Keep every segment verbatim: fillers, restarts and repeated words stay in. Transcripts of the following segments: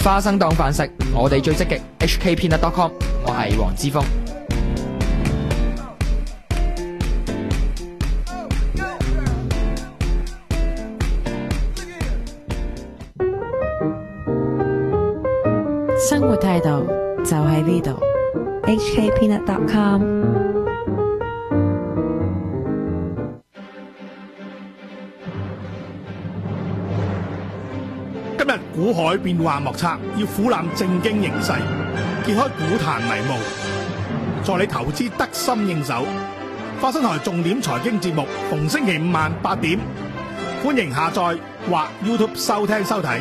花生當飯食，我哋最積極 H K Peanut dot com， 我係黃之鋒。 生活態度就喺呢度 ，H K Peanut dot com。 今日股海變幻莫測，要俯瞰正經形勢，揭開股壇迷霧，助你投資得心應手。花生台重點財經節目，逢星期五晚八點，歡迎下載或 YouTube 收聽收睇。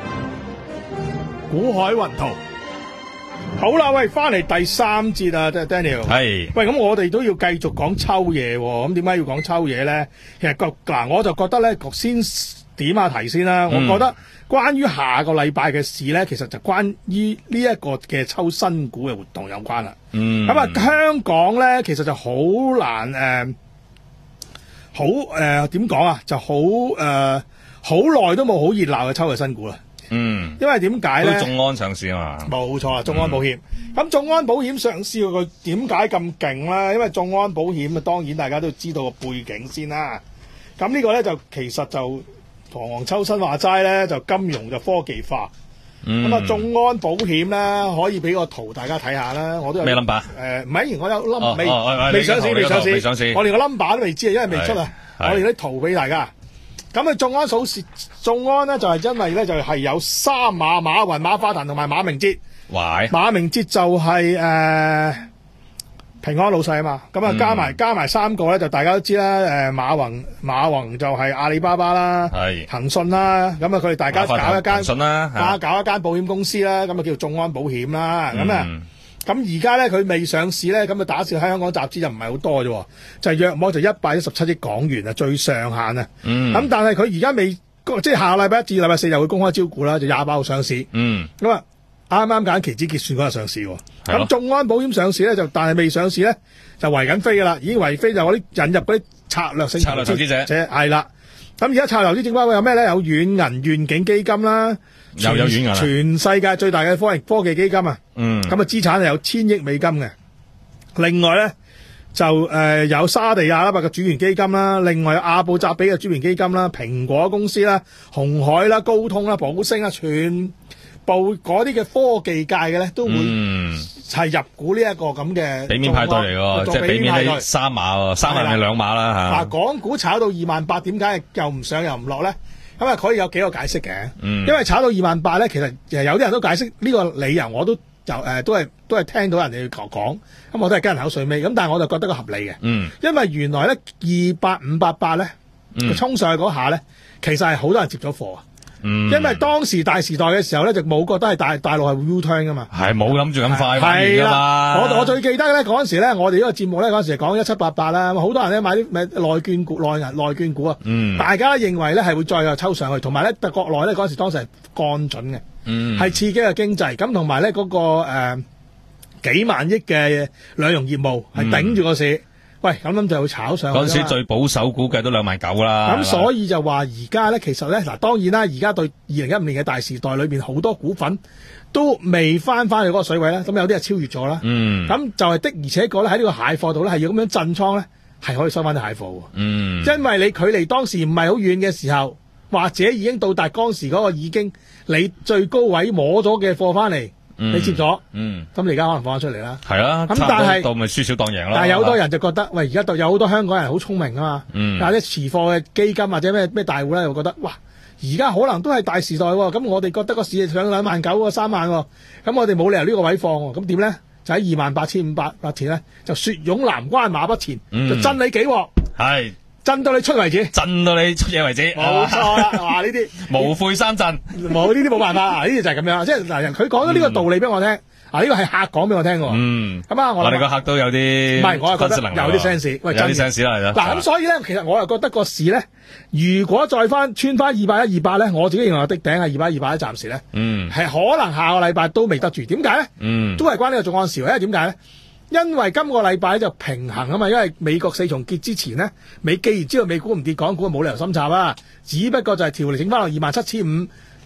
股海雲圖，好啦，喂，翻嚟第三節啊，即係 Daniel。 係， 喂，咁我哋都要繼續講秋嘢喎。咁點解要講秋嘢咧？其實個嗱，我就覺得咧，先點下題先啦。 嗯、 我覺得關於下個禮拜嘅事咧，其實就關於呢一個嘅抽新股嘅活動有關啦。 嗯。 咁啊，香港咧，其實就好難誒，好誒點講啊？就好誒，好耐都冇好熱鬧嘅抽嘅新股啦。 嗯， 因為點解咧？ 眾安上市啊嘛，冇錯啊，眾安保險。咁眾、嗯、安保險上市佢點解咁勁咧？因為眾安保險啊，當然大家都知道個背景先啦。咁呢個咧就其實就同黃秋生話齋咧，就金融就科技化。咁啊、嗯，眾安保險咧可以俾個圖大家睇下啦。我都有咩 number？ 誒，唔係，我有 number 未未上市，未上市， 未上市。 我連個 number 都未知啊，因為未出啊。我連啲圖俾大家。咁啊，眾安數市，眾安咧就係、是、因為咧就係、是、有三馬馬雲、馬化騰同埋馬明哲。 喂， 馬明哲就係、是、誒、呃、平安老細啊嘛，咁啊加埋、嗯、加埋三個咧就大家都知啦。誒馬雲馬雲就係阿里巴巴啦，係騰訊啦，咁啊佢哋大家搞一間騰訊啦，啊搞一間保險公司啦，咁啊叫做眾安保險啦，咁啊。咁而家咧佢未上市咧，咁啊打算喺香港集資就唔係好多啫，就係約莫就一百一十七億港元啊，最上限啊。咁、嗯、但係佢而家未，即係下個禮拜一至禮拜四就會公開招股啦，就廿八號上市。嗯。咁啊，啱啱揀期指結算嗰日上市喎。咁眾安保險上市咧就，但係未上市咧就圍緊飛噶啦，已經圍飛就嗰啲引入嗰啲策略性策略投資者。係啦。咁而家策略投資者包括有咩咧？有遠銀願景基金啦。 又有遠銀啦， 全世界最大嘅科技科技基金啊，嗯，咁啊資產係有千億美金嘅。另外咧就誒、呃、有沙地阿拉伯嘅主權基金啦，另外有阿布扎比嘅主權基金啦，蘋果公司啦，紅海啦，高通啦，寶升啦，全部嗰啲嘅科技界嘅咧都會係入股呢一個咁嘅俾面派對嚟㗎，即係俾面係三碼喎，三碼係兩碼啦嚇。 嗱，港股炒到二萬八，點解又唔上又唔落咧？咁啊，可以有幾個解釋嘅，嗯、因為炒到二萬八咧，其實有啲人都解釋呢個理由，我都就誒、呃、都係都係聽到人哋講，咁我都係跟人口水尾，咁但係我就覺得個合理嘅，嗯、因為原來咧二八五八八咧，佢衝上去嗰下咧，其實係好多人接咗貨啊。嗯、因為當時大時代嘅時候咧，就冇覺得係大大陸係會 U-turn 噶嘛， 係冇諗住咁快係啦。我我最記得咧嗰陣時咧，我哋呢個節目咧嗰陣時係講一七八八啦，好多人咧買啲咩內券股、內銀內券股啊，嗯、大家認為咧係會再又抽上去，同埋咧國內咧嗰陣時當時係降準嘅，係、嗯、刺激嘅經濟，咁同埋咧嗰個誒、呃、幾萬億嘅兩融業務係頂住個市。嗯喂，咁諗就會炒上去。 嗰陣時最保守估計都兩萬九啦。 咁所以就話而家咧，其實咧嗱，當然啦，而家對二零一五年嘅大時代裏邊好多股份都未翻翻去嗰個水位啦。咁有啲係超越咗啦。嗯。咁就係的，而且確咧喺呢個蟹貨度咧係要咁樣震倉咧，係可以收翻啲蟹貨。嗯。因為你距離當時唔係好遠嘅時候，或者已經到達當時嗰個已經你最高位摸咗嘅貨翻嚟。嗯、你接咗，嗯，咁你而家可能放翻出嚟啦， 係啦，咁但係到咪輸少當贏咯。 但係有好多人就覺得，喂，而家有好多香港人好聰明啊嘛，嗯，或者持貨嘅基金或者咩咩大戶咧，又覺得，哇，而家可能都係大時代喎，咁我哋覺得個市上兩萬九喎，三萬喎，咁我哋冇理由呢個位放喎，咁點咧？就喺二萬八千五百八錢咧，就雪擁南關馬不前，嗯、就震你幾鑊，係。震到你出為止， 震到你出嘢為止， 冇錯啦。話呢啲無悔三震， 冇呢啲冇辦法啊！呢啲就係咁樣，即係嗱，佢講咗呢個道理俾我聽，嗯、啊呢個係客講俾我聽嘅。嗯，咁啊，我哋個客都有啲， 唔係，我係覺得有啲 sense，喂， 有啲 sense 啦， 嗱，咁所以咧，其實我又覺得個市咧，如果再翻穿翻二百一二八咧，我自己認為的頂係二百二百一，暫時咧，嗯，係可能下個禮拜都未得住。點解咧？嗯，都係關呢個眾安事，因為點解咧？因為今個禮拜就平衡啊嘛，因為美國四重結之前呢，美既然知道美股唔跌，港股冇理由深插啦。只不過就係調嚟整翻落二萬七千五，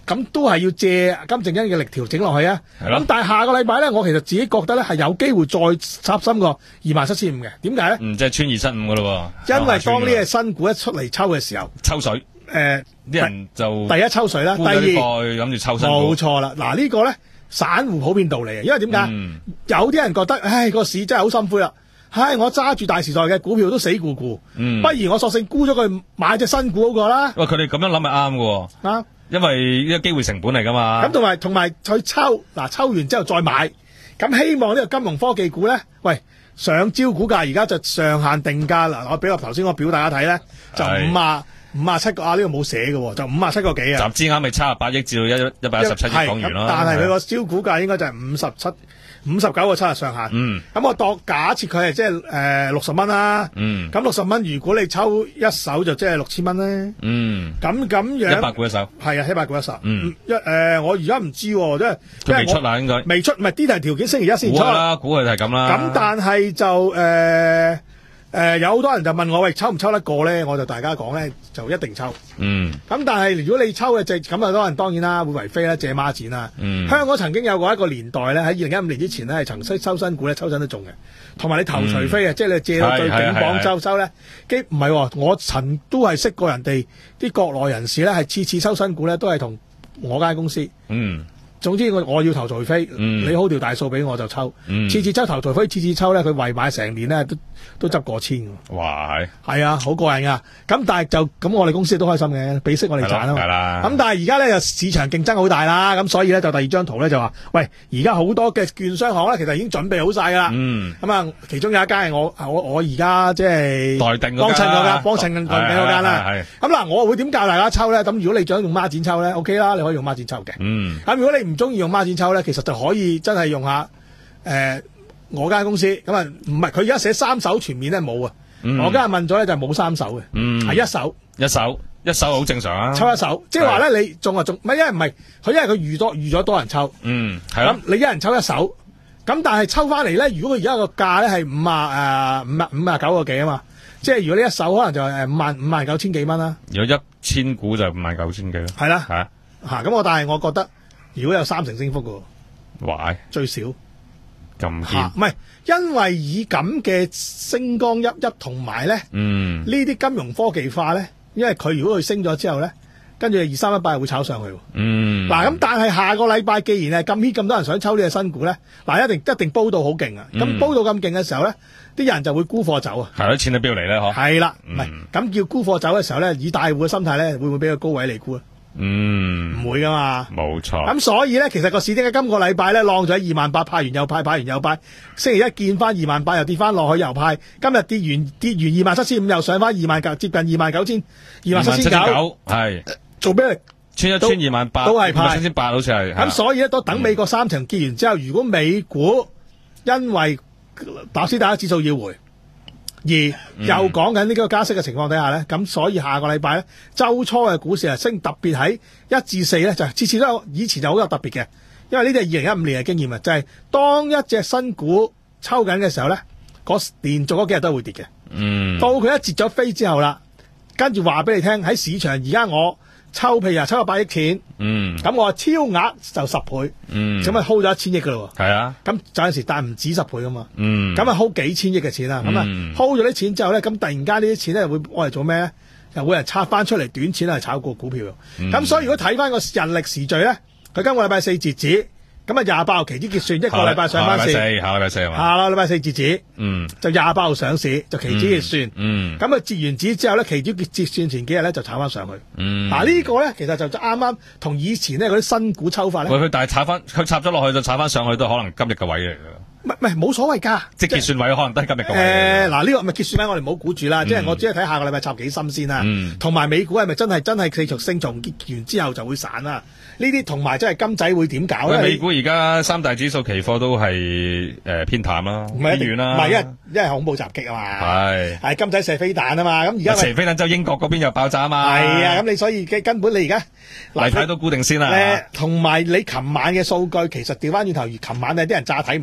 咁都係要借金正恩嘅力調整落去啊。咁但係下個禮拜咧，我其實自己覺得咧係有機會再插深過二萬七千五嘅。點解咧？ 嗯，即係穿二七五噶咯。 因為當呢隻新股一出嚟抽嘅時候， 抽水，誒、呃，啲人就第一抽水啦，第二諗住抽新股。 冇錯啦。嗱、這個、呢個咧，散戶普遍道理啊。因為點解？嗯、有啲人覺得，唉，個市真係好心灰啦。唉，我揸住大時代嘅股票都死咕咕，嗯，不如我索性沽咗佢買隻新股好過啦。 喂，佢哋咁樣諗係啱嘅，啱，因為呢個機會成本嚟噶嘛。 咁同埋同埋去抽，嗱抽完之後再買，咁希望呢個金融科技股咧，喂上招股價而家就上限定價啦。我俾個頭先我表大家睇咧，就五啊五啊七個啊，呢個冇寫嘅，就五啊七個幾啊。 集資額咪七十八億至到一一百一十七億港元咯。 但係佢個招股價應該就係五十七。五十九個七日上限，嗯，咁我當假設佢係即係誒六十蚊啦，嗯，咁六十蚊如果你抽一手就即係六千蚊咧，嗯，咁咁樣一百股一手，係啊，一百股一手，嗯，一誒、呃、我而家唔知，即係佢未出啦，應該未出，唔係呢題條件星期一先出啦，估佢係咁啦， 咁但係就誒。呃誒、呃，有好多人就問我喂，抽唔抽得過咧？我就大家講咧，就一定抽。嗯。咁但係如果你抽嘅就咁啊，多人當然啦，會為非啦，借孖展啦。嗯。香港曾經有過一個年代咧，喺二零一五年之前咧，係曾收新股咧，抽親都中嘅。同埋你頭除非啊，即係你借到最頂榜抽收咧，基唔係，我曾都係識過人哋啲國內人士咧，係次次抽新股咧，都係同我間公司。嗯。總之我我要投除非，嗯、你好條大數俾我就抽，嗯、次次抽投除非，次次抽咧佢圍買成年咧都都執過千嘅。哇！係啊，好過癮噶。咁但係就咁，我哋公司都開心嘅，俾息我哋賺啊嘛。係啦。咁但係而家咧就市場競爭好大啦，咁所以咧就第二張圖咧就話，喂，而家好多嘅券商行咧其實已經準備好晒噶啦。嗯。咁啊，其中有一間係我我我而家即係待定幫襯嗰間，幫襯待定嗰間啦。係。咁嗱，我會點教大家抽咧？咁如果你想用孖展抽咧 ，OK 啦，你可以用孖展抽嘅。嗯。咁如果你唔中意用孖展抽咧，其實就可以真係用下誒、呃、我間公司咁啊，唔係佢而家寫三手全面咧冇啊，嗯、我今日問咗咧就冇三手嘅，係、嗯、一手一手一手好正常啊， 抽一手，即係話咧你中啊中，唔係因為唔係佢因為佢預多預咗多人抽，嗯係咁你一人抽一手，咁但係抽翻嚟咧，如果佢而家個價咧係五啊誒五啊五啊九個幾啊嘛，即係如果你一手可能就係誒五萬五萬九千幾蚊啦， 如果一千股就五萬九千幾咯， 係啦吓吓咁我但係我覺得。如果有三成升幅嘅， 哇！ 最少咁堅， 唔係因為以咁嘅星光熠熠同埋咧，嗯，呢啲金融科技化咧，因為佢如果佢升咗之後咧，跟住二三一八會炒上去，嗯，嗱咁，但係下個禮拜既然係咁 hit 咁多人想抽呢隻新股咧，嗱一定一定煲到好勁啊！咁、嗯、煲到咁勁嘅時候咧，啲人就會沽貨走啊， 係咯，錢都飆嚟咧，嗬， 係啦，唔係咁叫沽貨走嘅時候咧，以大戶嘅心態咧，會唔會俾個高位嚟沽啊？嗯，唔會噶嘛，冇錯。咁所以咧，其實個市點解今個禮拜咧浪咗喺二萬八，派完又派，派完又派，星期一見翻二萬八，又跌翻落去又派，今日跌完跌完二萬七千五，又上翻二萬九，接近二萬九千，二萬七千九，係做咩？ 穿一穿二萬八，都係派七千八，好似係。咁所以咧，都等美國三場結完之後，如果美股因為納斯達克指數要回。而又講緊呢個加息嘅情況底下咧，咁、嗯、所以下個禮拜咧，週初嘅股市係升，特別喺一至四咧，就次次都有，以前就好有特別嘅，因為呢啲係二零一五年嘅經驗啊，就係、是、當一隻新股抽緊嘅時候咧，嗰連續嗰幾日都會跌嘅。嗯，到佢一截咗飛之後啦，跟住話俾你聽喺市場，而家我抽譬如啊抽咗百億錢，嗯，咁我超額就十倍，嗯，咁啊 hold 咗一千億噶咯，係啊，咁有陣時但係唔止十倍噶嘛，嗯，咁啊 hold 幾千億嘅錢啦，咁啊 hold 咗啲錢之後咧，咁突然間呢啲錢咧會我嚟做咩咧？又會人拆翻出嚟短錢嚟炒個股票，咁、嗯、所以如果睇翻個日曆時序咧，佢今個禮拜四截止。咁啊，廿八號期指結算，一個禮拜上翻市。下個禮拜四係嘛？下個禮拜四截止。嗯。就廿八號上市，就期指結算。嗯。咁、嗯、啊，截完止之後咧，期指結結算前幾日咧就炒翻上去。嗯。嗱、啊這個、呢個咧，其實就啱啱同以前咧嗰啲新股抽法咧。喂，佢但係炒翻，佢插咗落去就炒翻上去，都可能今日嘅位嚟㗎。唔係唔係冇所謂㗎，即係結算位可能都係今日嘅位。誒、呃，嗱、這、呢個咪結算位，我哋唔好估住啦。即、嗯、係我只係睇下個禮拜插幾深先啦。同、嗯、埋美股係咪真係真係四重升重結完之後就會散啦？呢啲同埋即係金仔會點搞咧？美股而家三大指數期貨都係誒、呃、偏淡啦，偏軟啦。唔係，因為因為恐怖襲擊啊嘛。係係金仔射飛彈啊嘛。咁而家射飛彈就英國嗰邊又爆炸啊嘛。係啊，咁你所以根本你而家例牌都固定先啦。誒，同埋你琴晚嘅數據其實調翻轉頭，而琴晚有啲人詐睇唔到嘅啫。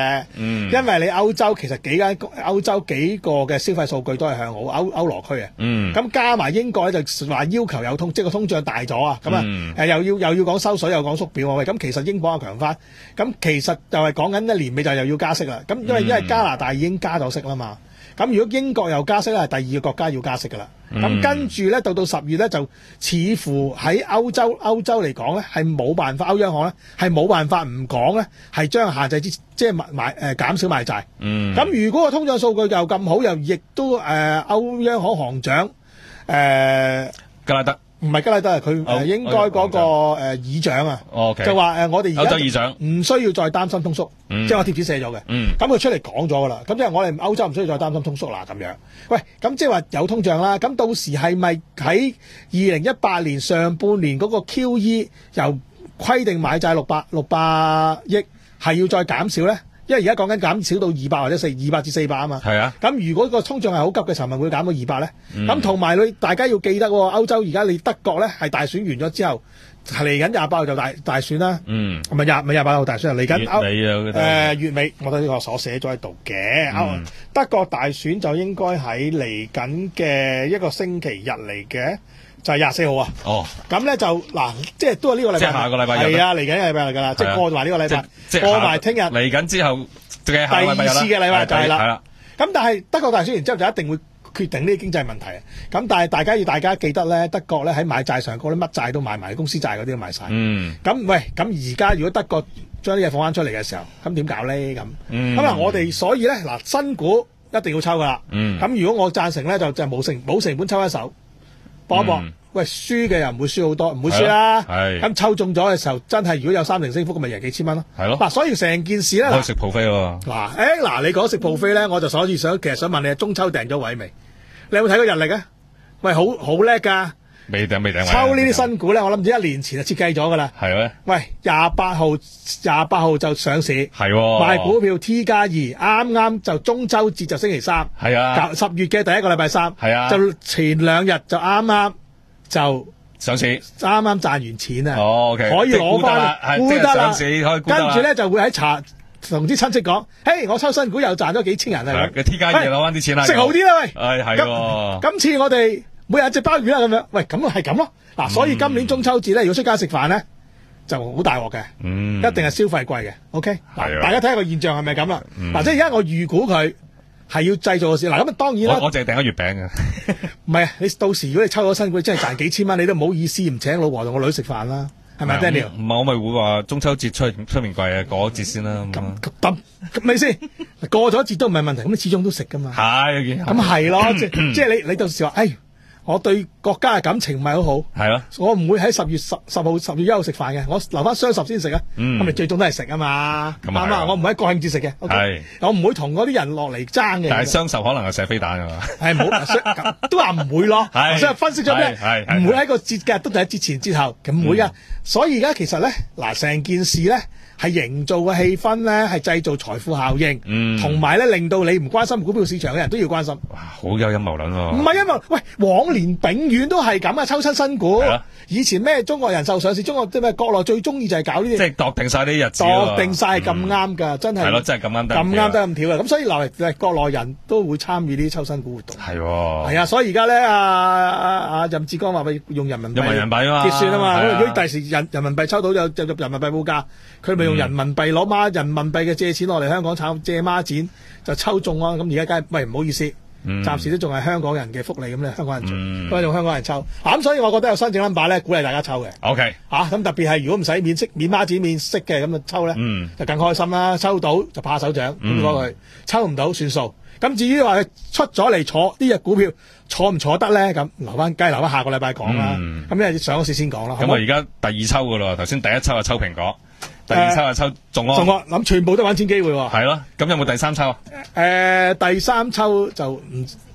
啫。 嗯， 因為你歐洲其實幾間歐洲幾個嘅消費數據都係向好，歐歐羅區啊。 嗯， 咁加埋英國咧就話要求有通，即係個通脹大咗啊。咁啊、 嗯呃、又要又要講收水又講縮表喎。咁其實英鎊又強翻，咁其實就係講緊一年尾就又要加息啦。咁因為因為加拿大已經加咗息啦嘛。咁如果英國又加息咧，係第二個國家要加息噶啦。咁、嗯、跟住咧，到到十月咧，就似乎喺歐洲歐洲嚟講咧，係冇辦法，歐央行咧係冇辦法唔講咧，係將限制之即係買買誒減少買債。嗯。咁如果個通脹數據又咁好，又亦都誒、呃、歐央行行長誒、呃、 格拉德。 唔係吉拉德啊，佢誒應該嗰個誒議長啊，就話誒我哋而家唔需要再擔心通縮，即係我貼紙寫咗嘅。咁佢出嚟講咗噶啦，咁即係我哋歐洲唔需要再擔心通縮啦咁樣。喂，咁即係話有通脹啦，咁到時係咪喺二零一八年上半年嗰個 Q E 由規定買債六百六百億係要再減少咧？因為而家講緊減少到二百或者四二百至四百啊嘛。係啊。咁如果個通脹係好急嘅時候，咪會減到二百咧？咁同埋你大家要記得，歐洲而家你德國咧係大選完咗之後，嚟緊廿八號就大大選啦。嗯。唔係廿唔係廿八號大選啊，嚟緊歐誒月尾，我睇呢個所寫咗喺度嘅。嗯。德國大選就應該喺嚟緊嘅一個星期日嚟嘅。就係廿四號啊！哦，咁咧就嗱，即係都係呢個禮拜， 即係下個禮拜日， 係啊，嚟緊嘅禮拜嚟㗎啦，即係過埋呢個禮拜，過埋聽日， 嚟緊之後，第二次嘅禮拜就係啦。 係啦。 咁但係德國大選完之後就一定會決定呢啲經濟問題。咁但係大家要大家記得咧，德國咧喺買債上嗰啲乜債都買埋，公司債嗰啲都買晒。嗯。咁喂，咁而家如果德國將啲嘢放翻出嚟嘅時候，咁點搞咧？咁咁啊，我哋所以咧嗱，新股一定要抽㗎啦。嗯。咁如果我贊成咧，就就冇成冇成本抽一手。搏一搏，嗯、喂，輸嘅又唔會輸好多，唔會輸啦。係咁抽中咗嘅時候，真係如果有三成升幅，咁咪贏幾千蚊咯。係咯。嗱，所以成件事咧， 可以食 buffet 喎。嗱， 誒，嗱，你講食 buffet咧，我就所以想，其實想問你，中秋訂咗位未？你有冇睇過日曆啊？喂，好好叻噶。 未訂未訂位。 抽呢啲新股咧，我諗住一年前就設計咗噶啦。係咩？喂，廿八號廿八號就上市。係。賣股票 T 加二，啱啱就中秋節就星期三。係啊。十月嘅第一個禮拜三。係啊。就前兩日就啱啱就上市， 啱啱賺完錢啊。哦 ，OK。可以攞翻，沽得啦。上市可以沽得啦。跟住咧就會喺茶同啲親戚講，嘿，我抽新股又賺咗幾千人啊。 嘅 T 加二攞翻啲錢啦。 食好啲啦，喂。 係係。 今次我哋。每日一隻鮑魚啦咁樣，喂，咁係咁咯。嗱，所以今年中秋節咧，如果出街食飯咧，就好大鑊嘅，嗯，一定係消費貴嘅。OK，嗱，大家睇下個現象係咪咁啦？嗱，即係而家我預估佢係要製造嘅事。嗱，咁啊當然啦， 我淨係訂咗月餅嘅。 唔係啊，你到時如果你抽咗新股，真係賺幾千蚊，你都唔好意思唔請老婆同個女食飯啦，係咪 Daniel？ 唔係我咪會話中秋節出出面貴啊，過咗節先啦。 咁咁咁咪先？過咗節都唔係問題，咁你始終都食噶嘛。 係， 咁係咯，即即係你你到時話，誒。我對國家嘅感情唔係好好，係咯，我唔會喺十月十十號、十月一號食飯嘅，我留翻雙十先食啊，咁咪最終都係食啊嘛，啱啊，我唔喺國慶節食嘅，係，我唔會同嗰啲人落嚟爭嘅。 但係雙十可能係射飛彈㗎嘛， 係冇，都話唔會咯，所以分析咗咩？唔會喺個節嘅，都係喺節前節後，咁唔會㗎。所以而家其實咧，嗱成件事咧。係營造嘅氣氛咧，係製造財富效應，同埋咧令到你唔關心股票市場嘅人都要關心。 哇，好有陰謀論喎！ 唔係陰謀，喂，往年永遠都係咁啊，抽親新股。以前咩中國人壽上市，中國即係咩國內最中意就係搞呢啲， 即係度定晒啲日子。 度定晒咁啱㗎，真係。 係咯，真係咁啱得。 咁啱得咁巧嘅，咁所以嗱，誒國內人都會參與呢啲抽新股活動。係喎。係啊，所以而家咧，阿阿阿任志剛話咪用人民幣。用人民幣啊嘛。結算啊嘛，如果第時人人民幣抽到就就入人民幣報價，佢咪用人民幣攞孖人民幣嘅借錢落嚟香港炒借孖展就抽中啊！咁而家梗係喂唔好意思。嗯、暫時都仲係香港人嘅福利咁咧，香港人做，都係用香港人抽。咁、啊、所以我覺得有新證 number 咧，鼓勵大家抽嘅。O K，嚇咁特別係如果唔使免息、免孖展、免息嘅咁就抽咧，嗯、就更開心啦。抽到就拍手掌咁攞佢，抽唔到算數。咁至於話出咗嚟坐呢隻股票坐唔坐得咧，咁留翻梗係留翻下個禮拜講啦。咁、嗯、因為上嗰時先講啦。咁我而家第二抽噶咯，頭先第一抽係抽蘋果。第二抽就抽中安， 中安諗全部都玩錢機會喎。 係咯，咁有冇第三抽啊？ 誒、呃，第三抽就唔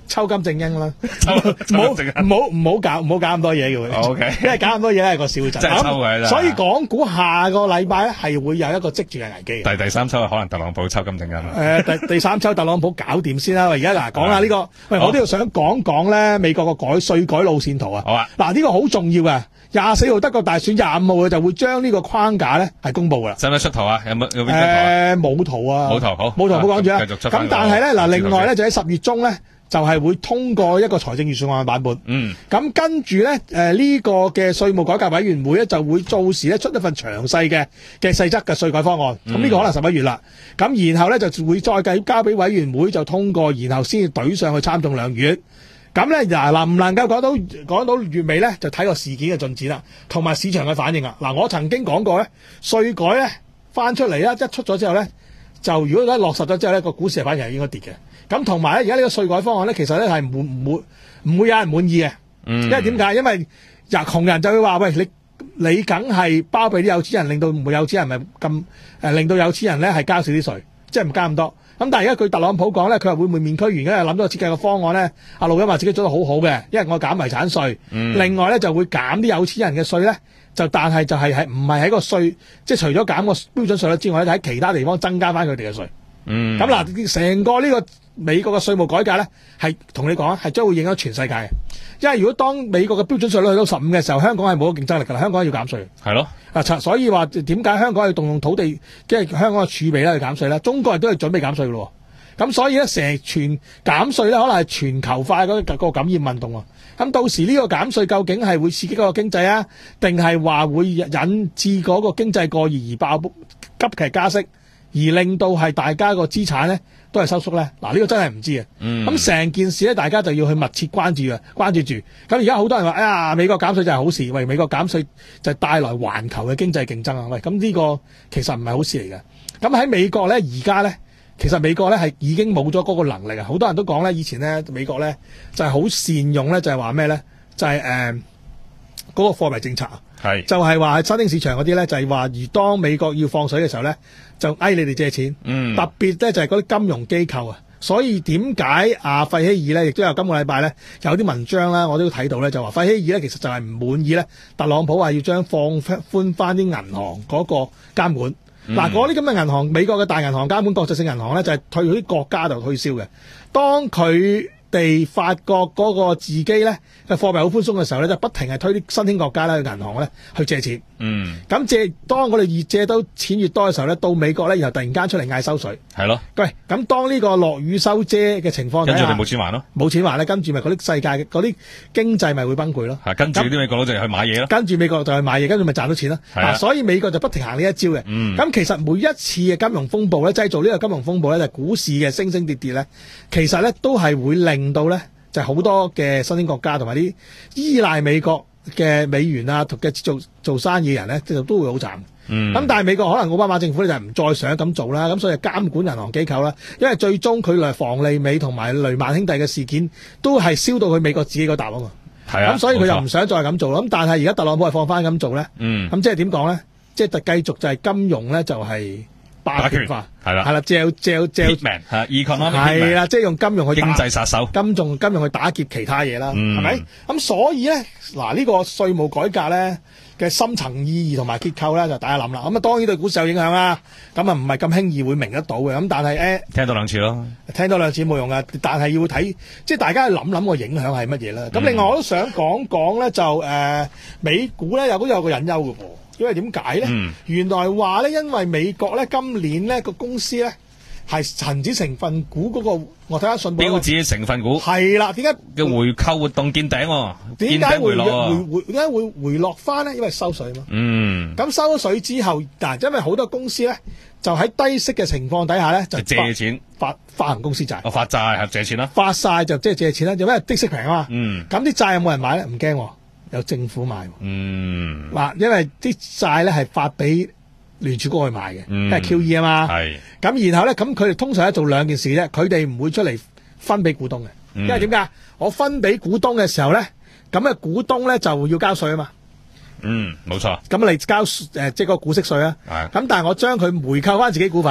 抽金正英啦， 抽唔好唔好唔好搞唔好搞咁多嘢嘅佢。 O K， 因為搞咁多嘢係個小陣， 真係抽嘅。 所以港股下個禮拜咧係會有一個積住嘅危機。 第第三抽可能特朗普抽金正恩。 誒，第第三抽特朗普搞掂先啦。而家嗱講下呢個，喂，我都要想講講咧美國個改稅改路線圖啊。 好啊， 嗱呢個好重要嘅。廿四號德國大選，廿五號就會將呢個框架咧係公布噶啦。 使唔使出圖啊？有冇有邊張圖？ 誒，冇圖啊。 冇圖好， 冇圖冇講住啦。 繼續出。 咁但係咧嗱，另外咧就喺十月中咧就係會通過一個財政預算案嘅版本。 嗯。咁跟住咧誒呢個嘅稅務改革委員會咧就會到時咧出一份詳細嘅嘅細則嘅稅改方案。咁呢個可能十一月啦。咁然後咧就會再繼交俾委員會就通過，然後先至懟上去參眾兩院。咁咧嗱，能唔能夠講到講到月尾咧，就睇個事件嘅進展啦，同埋市場嘅反應啦。嗱，我曾經講過咧，稅改咧翻出嚟啦，一出咗之後咧，就如果一落實咗之後咧，個股市係反而係應該跌嘅。咁同埋咧，而家呢個稅改方案咧，其實咧係唔唔會唔會有人滿意嘅。嗯。因為點解？因為嗱，窮人就會話：喂，你你梗係包庇啲有錢人，令到唔會有錢人咪咁誒，令到有錢人咧係交少啲稅，即係唔加咁多。咁但係而家佢特朗普講咧，佢話會唔會免區員，因為諗咗個設計嘅方案咧。阿陸欣話自己做得好好嘅，因為我減遺產稅，嗯、另外咧就會減啲有錢人嘅稅咧，就但係就係係唔係喺個稅，即係除咗減個標準稅率之外咧，喺其他地方增加翻佢哋嘅稅。咁嗱，成個呢個美國嘅稅務改革咧，係同你講係將會影響全世界嘅。因為如果當美國嘅標準稅率去到十五嘅時候，香港係冇競爭力㗎啦，香港要減稅。係咯。啊，所以話點解香港要動用土地，即係香港嘅儲備咧去減稅咧？中國人都係準備減稅㗎咯。咁所以咧，成全減稅咧，可能係全球化嗰個感染運動啊。咁到時呢個減稅究竟係會刺激嗰個經濟啊，定係話會引致嗰個經濟過熱而爆急劇加息，而令到係大家個資產咧都係收縮咧？嗱，呢個真係唔知啊。咁成、嗯、件事咧，大家就要去密切關注啊，關注住。咁而家好多人話：哎呀，美國減稅就係好事，喂，美國減稅就帶來環球嘅經濟競爭啊。喂，咁呢個其實唔係好事嚟嘅。咁喺美國咧，而家咧。其實美國咧係已經冇咗嗰個能力啊！好多人都講咧，以前咧美國咧就係好善用咧，就係話咩咧？就係誒嗰個貨幣政策啊，係就係話喺新興市場嗰啲咧，就係話而當美國要放水嘅時候咧，就嗌你哋借錢，嗯，特別咧就係嗰啲金融機構啊。所以點解啊費希爾咧，亦都有今個禮拜咧有啲文章啦，我都睇到咧，就話費希爾咧其實就係唔滿意咧，特朗普話要將放寬翻啲銀行嗰個監管。嗱，嗰啲咁嘅銀行，美國嘅大銀行監管國際性銀行咧，就係退去啲國家度推銷嘅。當佢哋發覺嗰個自己咧嘅貨幣好寬鬆嘅時候咧，就不停係推啲新興國家咧去銀行咧去借錢。嗯，咁借當我哋越借到錢越多嘅時候咧，到美國咧，然後突然間出嚟嗌收水。係咯。喂，咁當呢個落雨收遮嘅情況底下，跟住你冇錢還咯，冇錢還咧，跟住咪嗰啲世界嘅嗰啲經濟咪會崩潰咯。係，跟住啲美國佬就去買嘢咯。跟住美國就去買嘢，跟住咪賺到錢咯。係啊，所以美國就不停行呢一招嘅。嗯。咁其實每一次嘅金融風暴咧，製造呢個金融風暴咧，就係股市嘅升升跌跌咧，其實咧都係會令到咧就係好多嘅新興國家同埋啲依賴美國嘅美元啊，同嘅做做生意嘅人咧，其實都會好慘。嗯。咁但係美國可能奧巴馬政府咧就係唔再想咁做啦，咁所以監管銀行機構啦，因為最終佢嚟房利美同埋雷曼兄弟嘅事件都係燒到佢美國自己個答啊嘛。係啊。咁所以佢又唔想再咁做啦。咁但係而家特朗普係放翻咁做咧。嗯。咁即係點講咧？即係繼續就係金融咧就係霸權化。係啦。係啦，借借借 hitman 係 economic hitman 係啦，即係用金融去經濟殺手，金融金融去打劫其他嘢啦，係咪？咁所以咧，嗱呢個稅務改革咧嘅深層意義同埋結構咧，就大家諗啦。咁啊，當然對股市有影響啦。咁啊，唔係咁輕易會明得到嘅。咁但係誒，聽多兩次咯，聽多兩次冇用噶。但係要睇，即係大家諗諗個影響係乜嘢啦。咁另外我都想講講咧，就誒美股咧，有都有個隱憂嘅噃。因為點解咧？嗯、原來話咧，因為美國咧今年咧個公司咧係恒指成分股嗰、那個，我睇下信報標指成分股係啦。點解嘅回購活動見頂、啊？點解回落？回回點解會回落翻咧？因為收水啊嘛。嗯。咁收咗水之後，嗱，因為好多公司咧就喺低息嘅情況底下咧就借錢發發行公司債。哦，發債係借錢啦。發晒就即係借錢啦，因為息息平啊嘛。嗯。咁啲債有冇人買咧？唔驚。有政府買，嗯，嗱，因為啲債咧係發俾聯儲局去買嘅，嗯、係 Q E 啊嘛，係，咁然後咧，咁佢哋通常咧做兩件事啫，佢哋唔會出嚟分俾股東嘅，嗯、因為點解？我分俾股東嘅時候咧，咁嘅股東咧就要交稅啊嘛，嗯，冇錯，咁你交誒、呃、即係個股息稅啊，係，咁但係我將佢回購翻自己股份。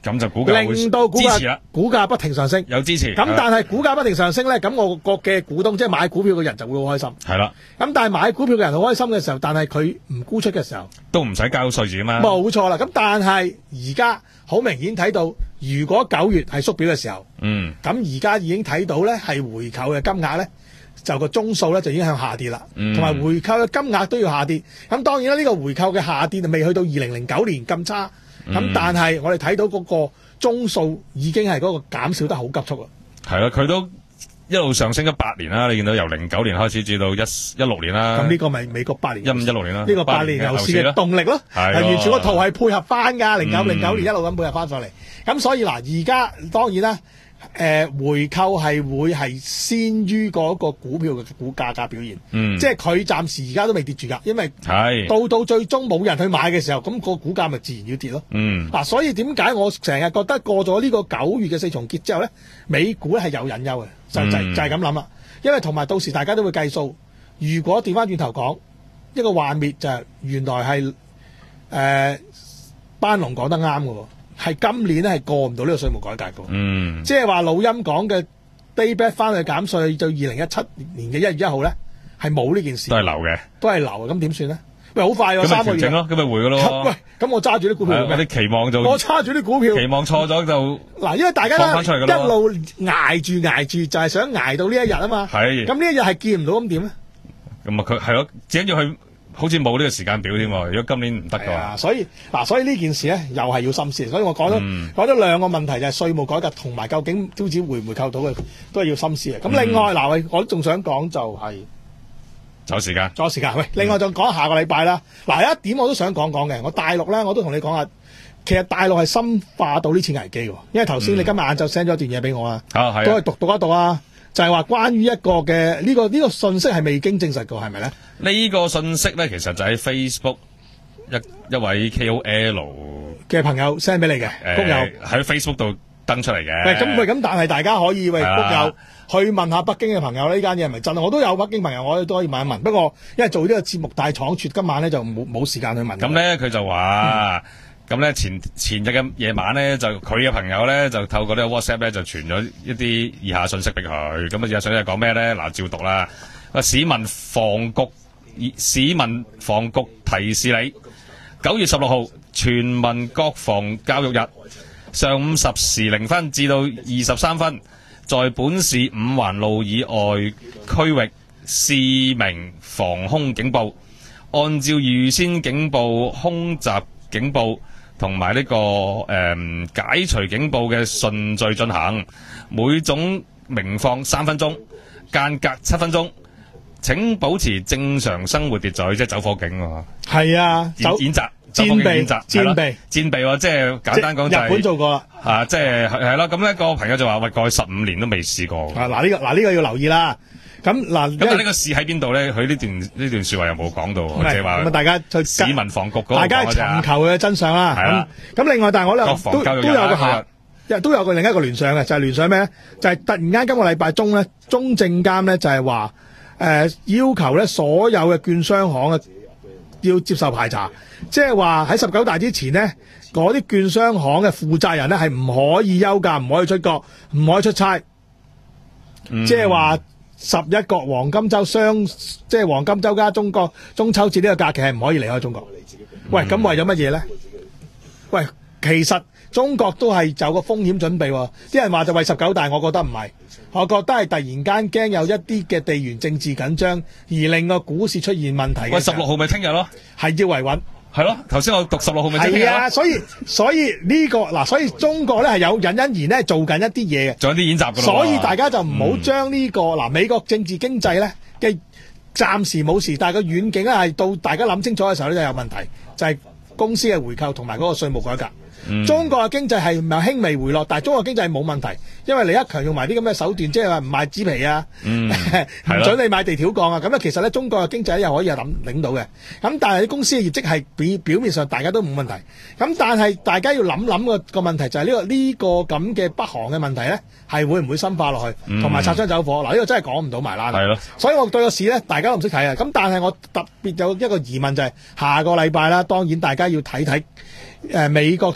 咁就股價會令到股支持啦價股價不停上升， 有支持。 咁但係股價不停上升咧，咁我個嘅股東即係買股票嘅人就會好開心。 係啦， 咁但係買股票嘅人好開心嘅時候，但係佢唔沽出嘅時候， 都唔使交稅住啊嘛。 冇錯啦。咁但係而家好明顯睇到，如果九月係縮表嘅時候， 嗯， 咁而家已經睇到咧係回購嘅金額咧，就個宗數咧就已經向下跌啦，同埋、嗯、回購嘅金額都要下跌。咁當然啦，呢、這個回購嘅下跌未去到二零零九年咁差，咁、嗯、但係我哋睇到嗰個宗數已經係嗰個減少得好急速啦。 係啦，佢都一路上升咗八年啦。你見到由零九年開始至到一一六年啦。咁呢個咪美國八年一五一六年啦。 呢個八年牛市嘅動力咯，係完全個圖係配合翻㗎。零九零九年一路咁配合翻上嚟。咁所以嗱，而家當然啦。誒、呃、回購係會係先於嗰個股票嘅股價格表現，嗯，即係佢暫時而家都未跌住㗎，因為係到到最終冇人去買嘅時候，咁、那個股價咪自然要跌咯，嗯，嗱、啊，所以點解我成日覺得過咗呢個九月嘅四重結之後咧，美股咧係有隱憂嘅，就就就係咁諗啦，因為同埋到時大家都會計數，如果調翻轉頭講一個幻滅就係原來係誒、呃、班農講得啱嘅喎。係今年咧係過唔到呢個稅務改革嘅，嗯，即係話老陰講嘅 day back 翻去減稅，到二零一七年嘅一月一號咧係冇呢件事，都係流嘅，都係流嘅，咁點算咧？喂，好快喎、啊，三個月咯，咁咪回嘅咯。喂，咁我揸住啲股票， 我啲期望就我揸住啲股票，期望錯咗就嗱，因為大家一路捱住捱住，就係想捱到呢一日啊嘛。係，咁呢一日係見唔到咁點咧？咁啊，佢係咯，只緊要去。好似冇呢個時間表添喎，如果今年唔得嘅話，所以嗱，所以呢件事咧又係要深思，所以我講咗講咗兩個問題，就係稅務改革同埋究竟招子回唔回購到嘅，都係要深思嘅。咁、嗯、另外嗱，我仲想講就係、是，仲有時間，仲有時間。喂，另外就講下個禮拜啦。嗱、嗯，有一點我都想講講嘅，我大陸咧我都同你講下，其實大陸係深化到呢次危機喎，因為頭先你今日晏晝 send 咗段嘢俾我啦、嗯，都係讀讀一讀啊。就係、是、話關於一個嘅呢、這個呢、這個信息係未經證實過，係咪咧？呢、這個信息咧，其實就喺 Facebook 一一位 K O L 嘅朋友 send 俾你嘅，谷友喺 Facebook 度登出嚟嘅。喂，咁喂咁，但係大家可以喂谷友去問下北京嘅朋友呢間嘢係咪真？我都有北京朋友，我都可以問一問。不過因為做呢個節目太倉促，今晚咧就冇冇時間去問。咁咧佢就話。嗯咁咧前前日嘅夜晚咧，就佢嘅朋友咧就透過呢個 WhatsApp 咧就傳咗一啲以下信息俾佢。咁啊，以下信息係講咩咧？嗱，照讀啦。市民防局市民防局提示你，九月十六號全民國防教育日，上午十時零分至到二十三分，在本市五環路以外區域示明防空警報，按照預先警報、空襲警報同埋呢個誒、嗯、解除警報嘅順序進行，每種鳴放三分鐘，間隔七分鐘。請保持正常生活秩序，即係走火警喎。係啊，演演習、戰備、演習、戰備、戰備喎，即係簡單講就係、是、日本做過啦。啊，即係係啦。咁呢個朋友就話：喂，過去十五年都未試過。啊，嗱、這、呢個嗱呢、這個要留意啦。咁嗱，咁但係呢個市喺邊度咧？佢呢段呢段說話又冇講到，即係話咁啊！大家去市民防局嗰個，大家尋求嘅真相啦。係啦。咁另外，但係我咧都都有個下，都有個另一個聯想嘅，就係、是、聯想咩咧？就係、是、突然間今個禮拜中咧，中證監咧就係話誒要求咧所有嘅券商行啊要接受排查，即係話喺十九大之前呢，嗰啲券商行嘅負責人咧係唔可以休假，唔可以出國，唔可以出差，即係話。十一國黃金周雙即係黃金周加中國中秋節呢個假期係唔可以離開中國。喂，咁為咗乜嘢咧？喂，其實中國都係就個風險準備喎。啲人話就為十九大，我覺得唔係，我覺得係突然間驚有一啲嘅地緣政治緊張，而令個股市出現問題嘅。喂，十六號咪聽日咯，係要維穩。係咯，頭先我讀十六號咪聽日咯。係啊，所以所以呢、這個嗱，所以中國咧係有隱隱然咧做緊一啲嘢嘅，做緊啲演習噶咯。所以大家就唔好將呢個嗱、嗯、美國政治經濟咧嘅暫時冇事，但係個遠景咧係到大家諗清楚嘅時候咧就有問題，就係、是、公司嘅回購同埋嗰個稅務改革。嗯、中國嘅經濟係唔係輕微回落，但係中國經濟係冇問題，因為李克強用埋啲咁嘅手段，即係話唔賣紙皮啊，唔、嗯、准你買地條鋼啊，咁咧其實咧中國嘅經濟又可以係諗領到嘅，咁但係啲公司嘅業績係表表面上大家都冇問題，咁但係大家要諗諗個個問題就係呢、這個呢、這個咁嘅北韓嘅問題咧，係會唔會深化落去，同埋擦槍走火嗱？呢、這個真係講唔到埋啦。係咯，所以我對個市咧，大家都唔識睇啊。咁但係我特別有一個疑問就係、是、下個禮拜啦，當然大家要睇睇誒美國同埋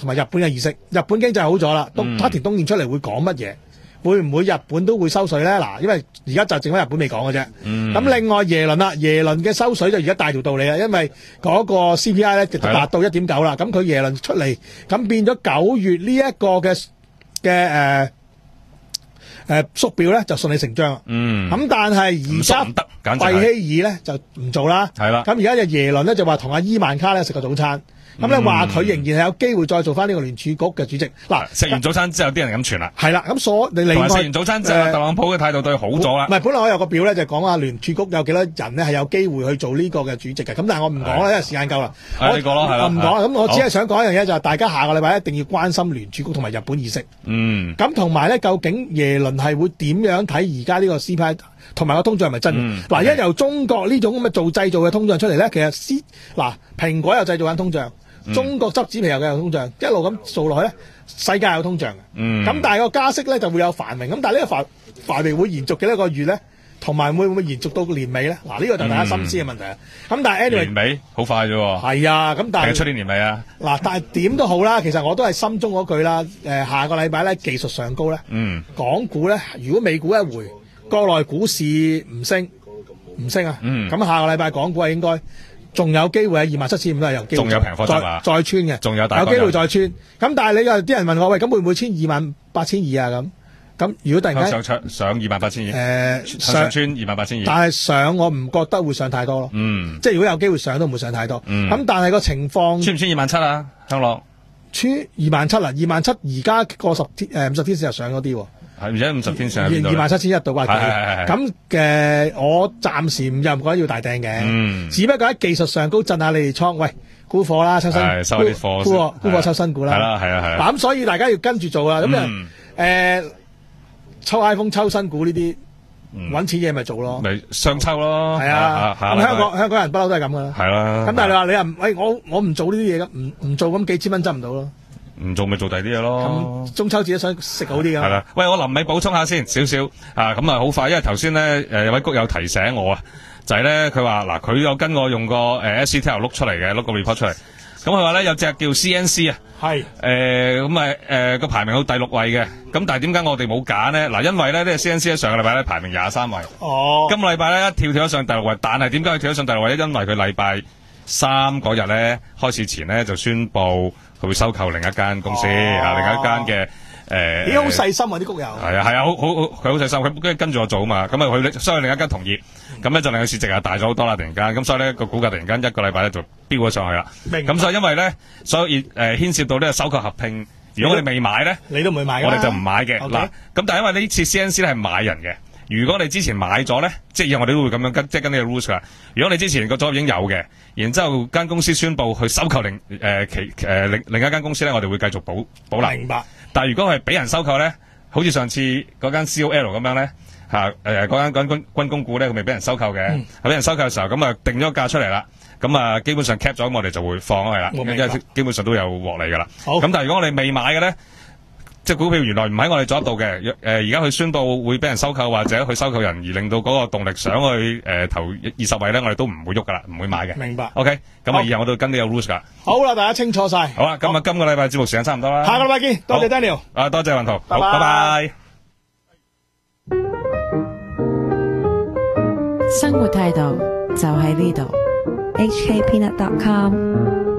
同埋日本嘅意識。日本經濟好咗啦，東黑田東彥出嚟會講乜嘢？會唔會日本都會收水咧？嗱，因為而家就剩翻日本未講嘅啫。咁、嗯、另外耶倫啦，耶倫嘅收水就而家大條道理啦，因為嗰個 C P I 咧就達到一點九啦。咁佢耶倫出嚟，咁變咗九月呢一個嘅嘅誒誒縮表咧就順理成章。嗯。咁但係而家費希爾咧就唔做啦。係啦。咁而家就耶倫咧就話同阿伊萬卡咧食個早餐。咁你話佢仍然係有機會再做翻呢個聯儲局嘅主席。嗱， 食完早餐之後，啲人咁傳啦。係啦，咁所你另外食完早餐之後，特朗普嘅態度對好咗啦。 唔係，本來我有個表咧，就講下聯儲局有幾多人咧係有機會去做呢個嘅主席嘅。咁但係我唔講啦，因為時間夠啦。 係你講啦，係啦。 我唔講啦。咁我只係想講一樣嘢，就係大家下個禮拜一定要關心聯儲局同埋日本議息。嗯。咁同埋咧，究竟耶倫係會點樣睇而家呢個 C P I 同埋個通脹係咪真？嗱，一由中國呢種咁嘅做製造嘅通脹出嚟咧，其實 C 嗱蘋果又製造緊通脹。中國執紙皮又嘅有通脹，一路咁做落去咧，世界有通脹嘅。嗯。咁但係個加息咧就會有繁榮，咁但係呢個繁繁榮會延續幾多個月咧？同埋會唔會延續到年尾咧？嗱，呢個就係大家心思嘅問題啊。咁、嗯、但係 anyway 年尾好快啫喎。係啊，咁但係出年年尾啊。嗱， 但係點都好啦，其實我都係心中嗰句啦。誒，下個禮拜咧技術上高咧，嗯，港股咧如果美股一回，國內股市唔升唔升啊，嗯，咁下個禮拜港股係應該。仲有機會喺二萬七千五都係有機會， 仲有平貨質啊， 再穿嘅， 仲有大有機會再穿。咁但係你又啲人問我，喂，咁會唔會穿二萬八千二啊？咁咁如果突然間上上二萬八千二，誒、 呃、 上穿二萬八千二， 但係上我唔覺得會上太多咯。嗯，即係如果有機會上都唔會上太多。嗯，咁但係個情況穿唔穿二萬七啊？香港穿二萬七啦，二萬七而家過十天誒五十天線又上咗啲喎。 係而家五十天上二萬七千一度或者咁嘅，我暫時唔又唔覺得要大掟嘅，嗯，只不過喺技術上高震下你哋倉，喂，沽貨啦，抽新收啲貨， 沽貨沽貨抽新股啦， 係啦係啦係啦。 嗱咁所以大家要跟住做啦，咁誒誒抽 iPhone 抽新股呢啲揾錢嘢咪做咯， 咪雙抽咯， 係啊。咁香港香港人不嬲都係咁噶啦， 係啦。 咁但係你話你又唔喂我我唔做呢啲嘢咁，唔唔做咁幾千蚊執唔到咯。 唔做咪做第啲嘢咯。 咁中秋自己想食好啲噶。 係啦，喂，我臨尾補充下先少少啊，咁啊好快，因為頭先咧誒有位谷友提醒我啊，就係咧佢話嗱佢有跟我用個誒 S C T L 碌出嚟嘅碌個 report 出嚟，咁佢話咧有隻叫 C N C 啊，係誒咁啊誒個排名到第六位嘅，咁但係點解我哋冇揀呢？嗱，因為咧呢個 C N C 喺上個禮拜咧排名廿三位，哦，今個禮拜咧一跳跳咗上第六位，但係點解佢跳咗上第六位咧？因為佢禮拜三嗰日咧開始前咧就宣布佢會收購另一間公司、哦、啊，另一間嘅誒， 你好細心啊啲谷友， 係啊係啊，好好好，佢好細心，佢跟跟住我做啊嘛，咁啊佢收購另一間同業，咁、嗯、咧就令佢市值啊大咗好多啦，突然間，咁所以咧個股價突然間一個禮拜咧就飆咗上去啦，咁所以因為咧，所以誒牽、呃、涉到呢個收購合併，如果我哋未買咧， 你都唔會買， 我哋就唔買嘅嗱，咁、okay. 但係因為呢次 C N C 咧係買人嘅。如果你之前買咗咧，即係以後我哋都會咁樣跟，即係跟呢個 rules 噶。如果你之前個組合已經有嘅，然之後間公司宣布去收購另誒、呃、其誒、呃、另另一間公司咧，我哋會繼續保保留。明白。但係如果係俾人收購咧，好似上次嗰間 C O L 咁樣咧，嚇誒嗰間軍軍工股咧，佢未俾人收購嘅，係、嗯、俾人收購嘅時候，咁啊定咗個價出嚟啦，咁啊基本上 cap 咗，咁我哋就會放咗佢啦，因為基本上都有獲利噶啦。好。咁但係如果我哋未買嘅咧，即係股票原來唔喺我哋組合度嘅，誒而家佢宣布會俾人收購或者去收購人，而令到嗰個動力上去誒、呃、頭二十位咧，我哋都唔會喐噶啦，唔會買嘅。明白。OK，咁啊以後我都跟呢個 rules 噶。好啦，大家清楚晒。好啦，今日今個禮拜節目時間差唔多啦。下個禮拜見，多謝 Daniel。啊，多謝雲圖。拜拜。拜拜。 生活態度就喺呢度。H K Peanut dot com